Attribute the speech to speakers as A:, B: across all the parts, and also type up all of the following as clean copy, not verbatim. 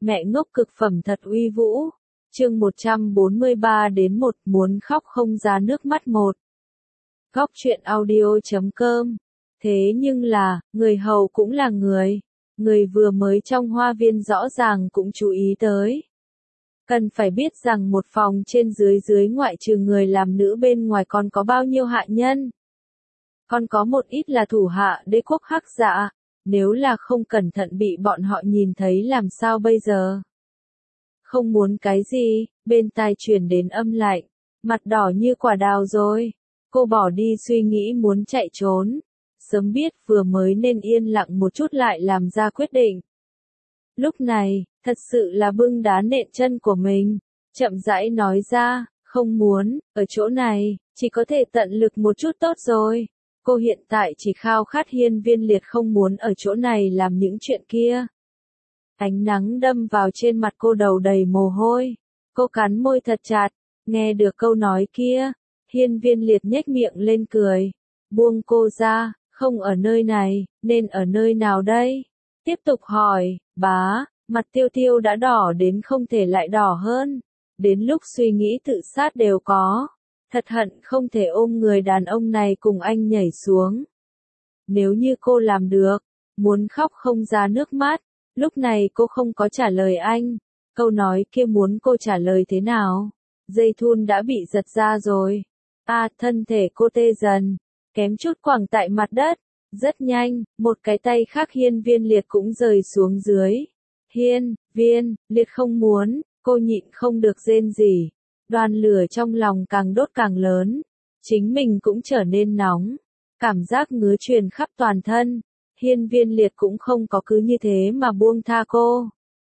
A: Mẹ ngốc cực phẩm thật uy vũ. Chương 143 đến 1 muốn khóc không ra nước mắt 1. Góc truyện audio.com. Thế nhưng là, người hầu cũng là người. Người vừa mới trong hoa viên rõ ràng cũng chú ý tới. Cần phải biết rằng một phòng trên dưới ngoại trừ người làm nữ bên ngoài còn có bao nhiêu hạ nhân. Còn có một ít là thủ hạ đế quốc hắc dạ. Nếu là không cẩn thận bị bọn họ nhìn thấy làm sao bây giờ? Không muốn cái gì, bên tai truyền đến âm lạnh, mặt đỏ như quả đào rồi. Cô bỏ đi suy nghĩ muốn chạy trốn. Sớm biết vừa mới nên yên lặng một chút lại làm ra quyết định. Lúc này, thật sự là bưng đá nện chân của mình. Chậm rãi nói ra, không muốn, ở chỗ này, chỉ có thể tận lực một chút tốt rồi. Cô hiện tại chỉ khao khát hiên viên liệt không muốn ở chỗ này làm những chuyện kia. Ánh nắng đâm vào trên mặt cô đầu đầy mồ hôi. Cô cắn môi thật chặt, nghe được câu nói kia. Hiên viên liệt nhếch miệng lên cười. Buông cô ra, không ở nơi này, nên ở nơi nào đây? Tiếp tục hỏi, bá, mặt tiêu tiêu đã đỏ đến không thể lại đỏ hơn. Đến lúc suy nghĩ tự sát đều có. Thật hận không thể ôm người đàn ông này cùng anh nhảy xuống. Nếu như cô làm được, muốn khóc không ra nước mắt, lúc này cô không có trả lời anh. Câu nói kia muốn cô trả lời thế nào? Dây thun đã bị giật ra rồi. Thân thể cô tê dần, kém chút quẳng tại mặt đất. Rất nhanh, một cái tay khác hiên viên liệt cũng rời xuống dưới. Hiên viên liệt không muốn, cô nhịn không được rên rỉ. Đoàn lửa trong lòng càng đốt càng lớn. Chính mình cũng trở nên nóng. Cảm giác ngứa truyền khắp toàn thân. Hiên viên liệt cũng không có cứ như thế mà buông tha cô.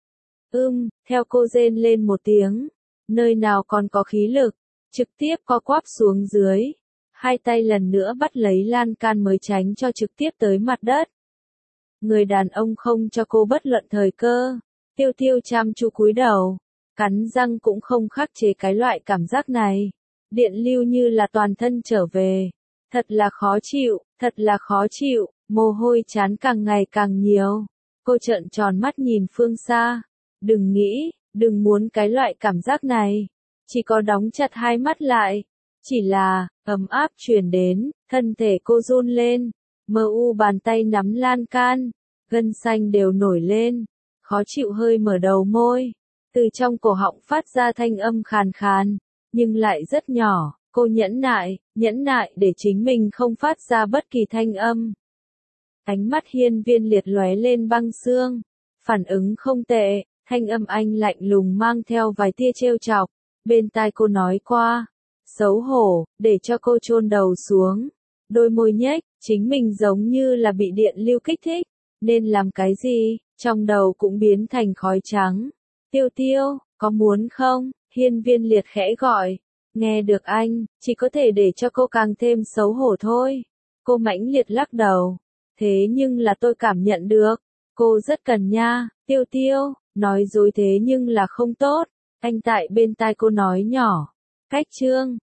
A: Theo cô rên lên một tiếng. Nơi nào còn có khí lực. Trực tiếp co quắp xuống dưới. Hai tay lần nữa bắt lấy lan can mới tránh cho trực tiếp tới mặt đất. Người đàn ông không cho cô bất luận thời cơ. Tiêu tiêu chăm chú cúi đầu. Cắn răng cũng không khắc chế cái loại cảm giác này. Điện lưu như là toàn thân trở về. Thật là khó chịu, thật là khó chịu, mồ hôi chán càng ngày càng nhiều. Cô trợn tròn mắt nhìn phương xa. Đừng nghĩ, đừng muốn cái loại cảm giác này. Chỉ có đóng chặt hai mắt lại. Chỉ là, ấm áp truyền đến, thân thể cô run lên. Mơ u bàn tay nắm lan can. Gân xanh đều nổi lên. Khó chịu hơi mở đầu môi. Từ trong cổ họng phát ra thanh âm khàn khàn, nhưng lại rất nhỏ. Cô nhẫn nại để chính mình không phát ra bất kỳ thanh âm. Ánh mắt hiên viên liệt lóe lên băng xương. Phản ứng không tệ, thanh âm anh lạnh lùng mang theo vài tia trêu chọc. Bên tai cô nói qua, xấu hổ, để cho cô chôn đầu xuống. Đôi môi nhếch, chính mình giống như là bị điện lưu kích thích. Nên làm cái gì, trong đầu cũng biến thành khói trắng. Tiêu tiêu, có muốn không? Hiên viên liệt khẽ gọi. Nghe được anh, chỉ có thể để cho cô càng thêm xấu hổ thôi. Cô mãnh liệt lắc đầu. Thế nhưng là tôi cảm nhận được. Cô rất cần nha, tiêu tiêu, nói dối thế nhưng là không tốt. Anh tại bên tai cô nói nhỏ. Cách chương,